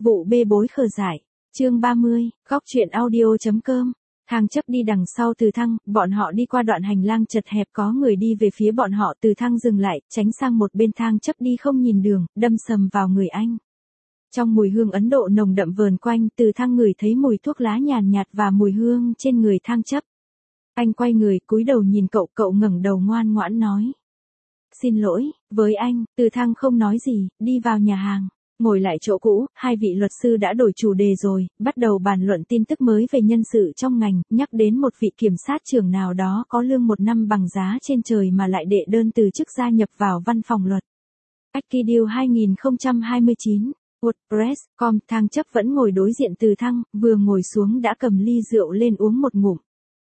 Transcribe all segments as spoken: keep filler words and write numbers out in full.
Vụ bê bối khờ dại. Chương ba mươi, góc truyện audio.com. Thang chấp đi đằng sau Từ Thăng, bọn họ đi qua đoạn hành lang chật hẹp có người đi về phía bọn họ. Từ Thăng dừng lại, tránh sang một bên. Thang chấp đi không nhìn đường, đâm sầm vào người anh. Trong mùi hương Ấn Độ nồng đậm vờn quanh, Từ Thăng ngửi thấy mùi thuốc lá nhàn nhạt và mùi hương trên người Thang chấp. Anh quay người, cúi đầu nhìn cậu, cậu ngẩng đầu ngoan ngoãn nói. Xin lỗi, với anh. Từ Thăng không nói gì, đi vào nhà hàng. Ngồi lại chỗ cũ, hai vị luật sư đã đổi chủ đề rồi, bắt đầu bàn luận tin tức mới về nhân sự trong ngành, nhắc đến một vị kiểm sát trưởng nào đó có lương một năm bằng giá trên trời mà lại đệ đơn từ chức gia nhập vào văn phòng luật. Ackideal hai không hai chín, WordPress chấm com. Thang chấp vẫn ngồi đối diện Từ Thăng, vừa ngồi xuống đã cầm ly rượu lên uống một ngụm.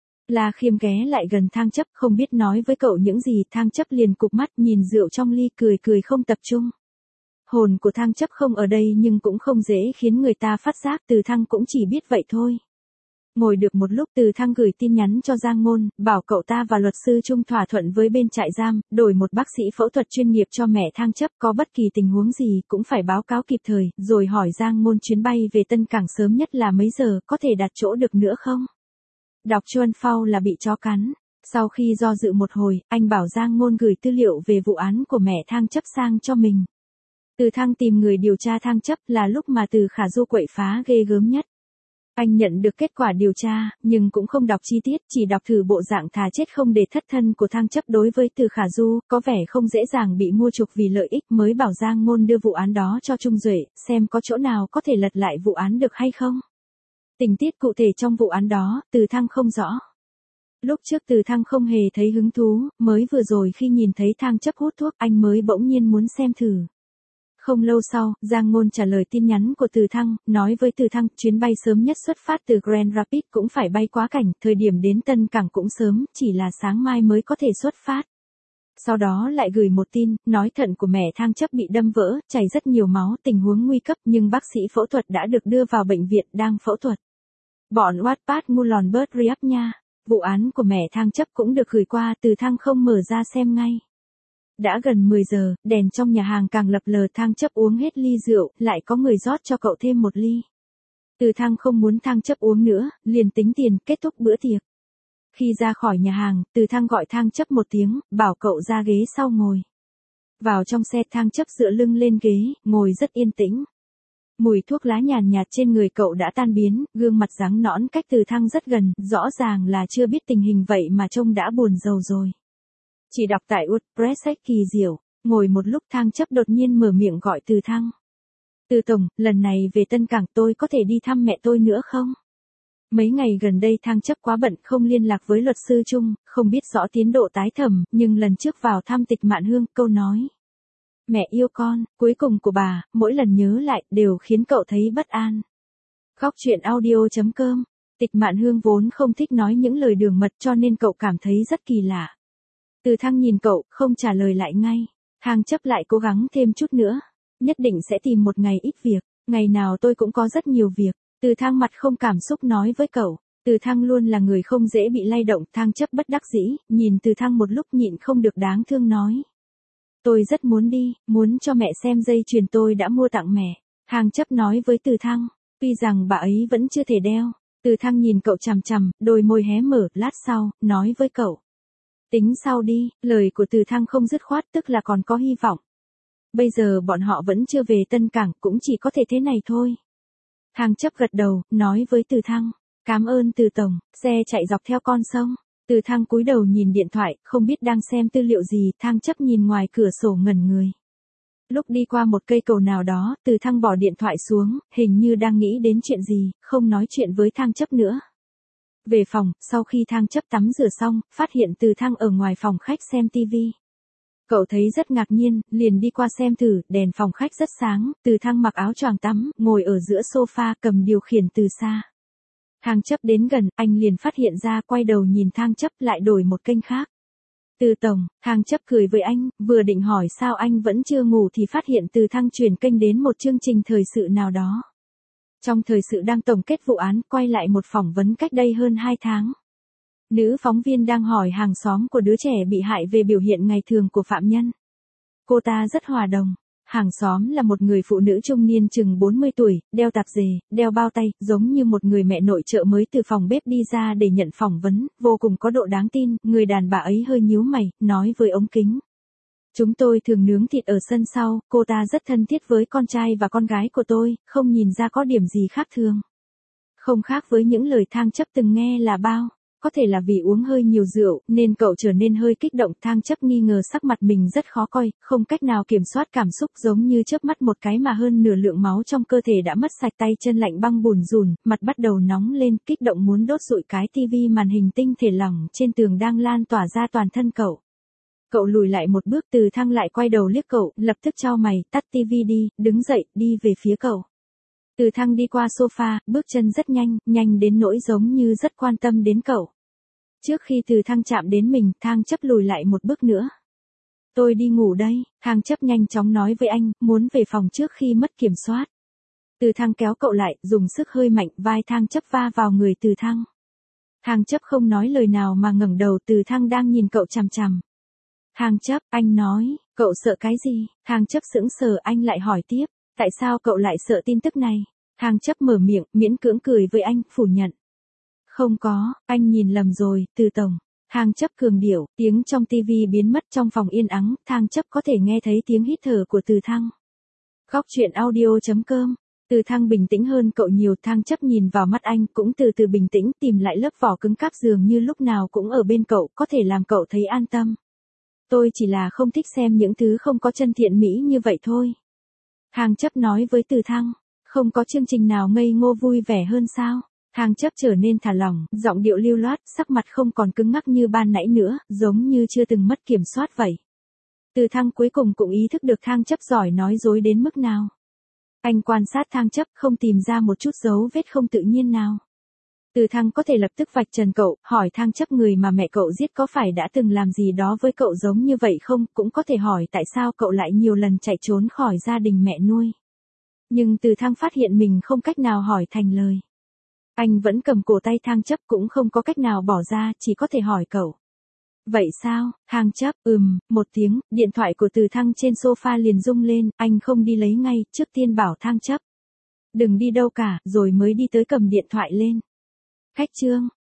La Khiêm ghé lại gần Thang chấp, không biết nói với cậu những gì. Thang chấp liền cụp mắt nhìn rượu trong ly, cười cười không tập trung. Hồn của Thang chấp không ở đây nhưng cũng không dễ khiến người ta phát giác. Từ Thăng cũng chỉ biết vậy thôi. Ngồi được một lúc, Từ Thăng gửi tin nhắn cho Giang Ngôn, bảo cậu ta và luật sư Trung thỏa thuận với bên trại giam, đổi một bác sĩ phẫu thuật chuyên nghiệp cho mẹ Thang chấp, có bất kỳ tình huống gì cũng phải báo cáo kịp thời, rồi hỏi Giang Ngôn chuyến bay về Tân Cảng sớm nhất là mấy giờ, có thể đặt chỗ được nữa không? Đọc Chuan Phao là bị chó cắn. Sau khi do dự một hồi, anh bảo Giang Ngôn gửi tư liệu về vụ án của mẹ Thang chấp sang cho mình. Từ Thăng tìm người điều tra Thang chấp là lúc mà Từ Khả Du quậy phá ghê gớm nhất. Anh nhận được kết quả điều tra, nhưng cũng không đọc chi tiết, chỉ đọc thử bộ dạng thà chết không để thất thân của Thang chấp đối với Từ Khả Du, có vẻ không dễ dàng bị mua chuộc vì lợi ích, mới bảo Giang Ngôn đưa vụ án đó cho Trung Duệ, xem có chỗ nào có thể lật lại vụ án được hay không. Tình tiết cụ thể trong vụ án đó, Từ Thăng không rõ. Lúc trước Từ Thăng không hề thấy hứng thú, mới vừa rồi khi nhìn thấy Thang chấp hút thuốc, anh mới bỗng nhiên muốn xem thử. Không lâu sau, Giang Ngôn trả lời tin nhắn của Từ Thăng, nói với Từ Thăng, chuyến bay sớm nhất xuất phát từ Grand Rapids cũng phải bay quá cảnh, thời điểm đến Tân Cảng cũng sớm, chỉ là sáng mai mới có thể xuất phát. Sau đó lại gửi một tin, nói thận của mẹ Thang chấp bị đâm vỡ, chảy rất nhiều máu, tình huống nguy cấp, nhưng bác sĩ phẫu thuật đã được đưa vào bệnh viện, đang phẫu thuật. Bọn Wattpad ngu lòn bớt riap nha. Vụ án của mẹ Thang chấp cũng được gửi qua. Từ Thăng không mở ra xem ngay. Đã gần mười giờ, đèn trong nhà hàng càng lập lờ. Thang chấp uống hết ly rượu, lại có người rót cho cậu thêm một ly. Từ Thăng không muốn Thang chấp uống nữa, liền tính tiền, kết thúc bữa tiệc. Khi ra khỏi nhà hàng, Từ Thăng gọi Thang chấp một tiếng, bảo cậu ra ghế sau ngồi. Vào trong xe, Thang chấp dựa lưng lên ghế, ngồi rất yên tĩnh. Mùi thuốc lá nhàn nhạt trên người cậu đã tan biến, gương mặt trắng nõn cách Từ Thăng rất gần, rõ ràng là chưa biết tình hình vậy mà trông đã buồn rầu rồi. Chỉ đọc tại WordPress sách kỳ diệu, ngồi một lúc Thang chấp đột nhiên mở miệng gọi Từ Thăng. Từ Tổng, lần này về Tân Cảng tôi có thể đi thăm mẹ tôi nữa không? Mấy ngày gần đây Thang chấp quá bận không liên lạc với luật sư Trung, không biết rõ tiến độ tái thẩm, nhưng lần trước vào thăm Tịch Mạn Hương, câu nói mẹ yêu con, cuối cùng của bà, mỗi lần nhớ lại, đều khiến cậu thấy bất an. Góc truyện audio.com. Tịch Mạn Hương vốn không thích nói những lời đường mật cho nên cậu cảm thấy rất kỳ lạ. Từ Thăng nhìn cậu, không trả lời lại ngay. Thang chấp lại cố gắng thêm chút nữa. Nhất định sẽ tìm một ngày ít việc, ngày nào tôi cũng có rất nhiều việc. Từ Thăng mặt không cảm xúc nói với cậu. Từ Thăng luôn là người không dễ bị lay động. Thang chấp bất đắc dĩ, nhìn Từ Thăng một lúc nhịn không được đáng thương nói. Tôi rất muốn đi, muốn cho mẹ xem dây chuyền tôi đã mua tặng mẹ. Thang chấp nói với Từ Thăng, tuy rằng bà ấy vẫn chưa thể đeo. Từ Thăng nhìn cậu chằm chằm, đôi môi hé mở, lát sau, nói với cậu. Tính sau đi, lời của Từ Thăng không dứt khoát, tức là còn có hy vọng. Bây giờ bọn họ vẫn chưa về Tân Cảng, cũng chỉ có thể thế này thôi. Thang chấp gật đầu, nói với Từ Thăng, cảm ơn Từ Tổng, xe chạy dọc theo con sông. Từ Thăng cúi đầu nhìn điện thoại, không biết đang xem tư liệu gì. Thang chấp nhìn ngoài cửa sổ ngẩn người. Lúc đi qua một cây cầu nào đó, Từ Thăng bỏ điện thoại xuống, hình như đang nghĩ đến chuyện gì, không nói chuyện với Thang chấp nữa. Về phòng, sau khi Thang chấp tắm rửa xong, phát hiện Từ Thăng ở ngoài phòng khách xem tivi. Cậu thấy rất ngạc nhiên, liền đi qua xem thử, đèn phòng khách rất sáng, Từ Thăng mặc áo choàng tắm, ngồi ở giữa sofa cầm điều khiển từ xa. Thang chấp đến gần, anh liền phát hiện ra, quay đầu nhìn Thang chấp lại đổi một kênh khác. Từ Tổng, Thang chấp cười với anh, vừa định hỏi sao anh vẫn chưa ngủ thì phát hiện Từ Thăng chuyển kênh đến một chương trình thời sự nào đó. Trong thời sự đang tổng kết vụ án, quay lại một phỏng vấn cách đây hơn hai tháng. Nữ phóng viên đang hỏi hàng xóm của đứa trẻ bị hại về biểu hiện ngày thường của phạm nhân. Cô ta rất hòa đồng. Hàng xóm là một người phụ nữ trung niên chừng bốn mươi tuổi, đeo tạp dề, đeo bao tay, giống như một người mẹ nội trợ mới từ phòng bếp đi ra để nhận phỏng vấn, vô cùng có độ đáng tin, người đàn bà ấy hơi nhíu mày, nói với ống kính. Chúng tôi thường nướng thịt ở sân sau, cô ta rất thân thiết với con trai và con gái của tôi, không nhìn ra có điểm gì khác thường. Không khác với những lời Thang Chấp từng nghe là bao. Có thể là vì uống hơi nhiều rượu, nên cậu trở nên hơi kích động. Thang Chấp nghi ngờ sắc mặt mình rất khó coi, không cách nào kiểm soát cảm xúc, giống như chớp mắt một cái mà hơn nửa lượng máu trong cơ thể đã mất sạch, tay chân lạnh băng bùn rùn, mặt bắt đầu nóng lên, kích động muốn đốt rụi cái tivi màn hình tinh thể lỏng trên tường đang lan tỏa ra toàn thân cậu. Cậu lùi lại một bước, Từ Thăng lại quay đầu liếc cậu, lập tức chau mày, tắt tivi đi, đứng dậy, đi về phía cậu. Từ Thăng đi qua sofa, bước chân rất nhanh, nhanh đến nỗi giống như rất quan tâm đến cậu. Trước khi Từ Thăng chạm đến mình, Thang Chấp lùi lại một bước nữa. Tôi đi ngủ đây, Thang Chấp nhanh chóng nói với anh, muốn về phòng trước khi mất kiểm soát. Từ Thăng kéo cậu lại, dùng sức hơi mạnh, vai Thang Chấp va vào người Từ Thăng. Thang Chấp không nói lời nào mà ngẩng đầu, Từ Thăng đang nhìn cậu chằm chằm. Thang Chấp, anh nói, cậu sợ cái gì? Thang Chấp sững sờ, anh lại hỏi tiếp, tại sao cậu lại sợ tin tức này? Thang Chấp mở miệng, miễn cưỡng cười với anh, phủ nhận. Không có, anh nhìn lầm rồi, Từ tổng. Thang Chấp cường điệu, tiếng trong tivi biến mất trong phòng yên ắng, Thang Chấp có thể nghe thấy tiếng hít thở của Từ Thăng. Góc truyện audio chấm com. Từ Thăng bình tĩnh hơn cậu nhiều, Thang Chấp nhìn vào mắt anh, cũng từ từ bình tĩnh, tìm lại lớp vỏ cứng cáp dường như lúc nào cũng ở bên cậu, có thể làm cậu thấy an tâm. Tôi chỉ là không thích xem những thứ không có chân thiện mỹ như vậy thôi. Thang Chấp nói với Từ Thăng, không có chương trình nào ngây ngô vui vẻ hơn sao? Thang Chấp trở nên thả lỏng, giọng điệu lưu loát, sắc mặt không còn cứng ngắc như ban nãy nữa, giống như chưa từng mất kiểm soát vậy. Từ Thăng cuối cùng cũng ý thức được Thang Chấp giỏi nói dối đến mức nào. Anh quan sát Thang Chấp, không tìm ra một chút dấu vết không tự nhiên nào. Từ Thăng có thể lập tức vạch trần cậu, hỏi Thang Chấp người mà mẹ cậu giết có phải đã từng làm gì đó với cậu giống như vậy không, cũng có thể hỏi tại sao cậu lại nhiều lần chạy trốn khỏi gia đình mẹ nuôi. Nhưng Từ Thăng phát hiện mình không cách nào hỏi thành lời. Anh vẫn cầm cổ tay Thang Chấp, cũng không có cách nào bỏ ra, chỉ có thể hỏi cậu. Vậy sao? Thang Chấp, ừm, một tiếng, điện thoại của Từ Thăng trên sofa liền rung lên, anh không đi lấy ngay, trước tiên bảo Thang Chấp. Đừng đi đâu cả, rồi mới đi tới cầm điện thoại lên. Khách chương.